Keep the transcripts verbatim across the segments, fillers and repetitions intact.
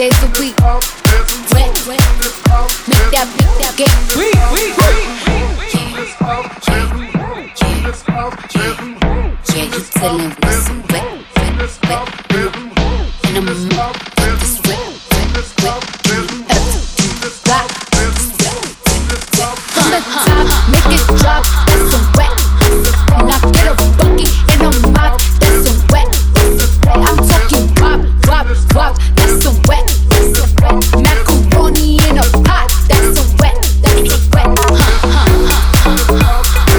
days a week. Wet, wet, make that, make that get weak, weak, weak. Yeah, you tellin' me some wet, wet, wet, and I'm with this wet, wet, wet, rock, from the top, make it drop. That's some wet, and I get a bucket and a mop. That's some wet. I'm talking wop, wop, wop. That's some wet, that's some wet. Macaroni in a pot. That's some wet, that's some wet. Huh, huh, huh, huh, huh.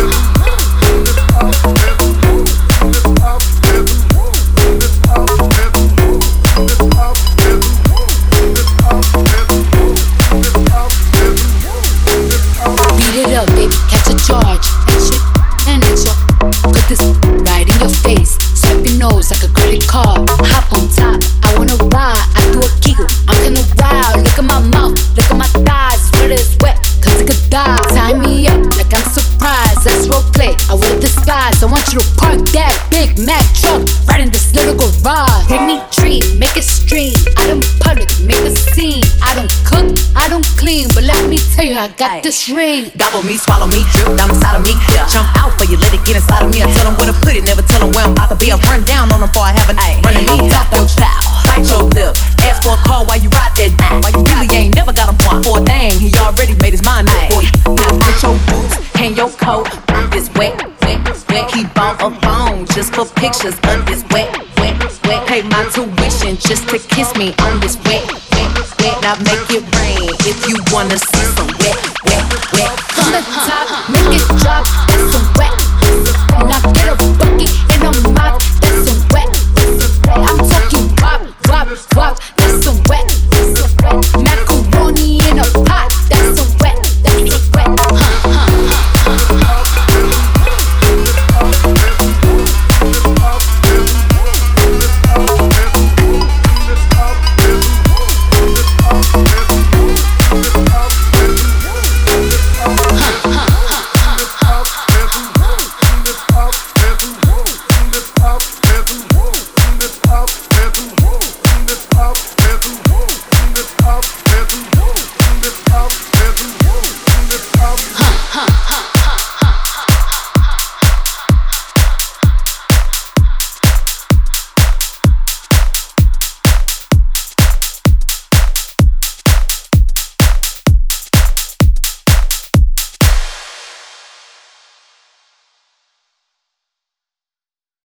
Beat it up, baby, catch a charge. And shit, and it's your. Put this right in your face. Swipe your nose like a credit card. Hop on top, I wanna ride. I do a giggle, I'm kinda wild. Look at my mouth, look at my thighs. Sweat is wet, cause it could die. Tie me up like I'm surprised. That's roleplay, I wear disguise. I want you to park that Big Mac truck right in this little garage. Make me treat, make it stream. I don't public, make a scene. I don't cook, I don't clean. But let me tell you, I got this ring. Gobble me, swallow me, drip down inside of me. Yeah. Jump out for you, let it get inside of me. I tell them where to put it, never tell them where I'm about to be. I run down on them before I have an eye. Running me, top your style, bite your lip. Ask for a call while you ride that dick. Why you really ain't never got him one for a thing. He already made his mind up for you. Put your boots, hang your coat. It's wet, wet, wet. He bought a phone just for pictures of this wet, wet, wet. Pay my tuition just to kiss me on this wet, wet, wet. Now make it rain if you wanna see some wet, wet, wet.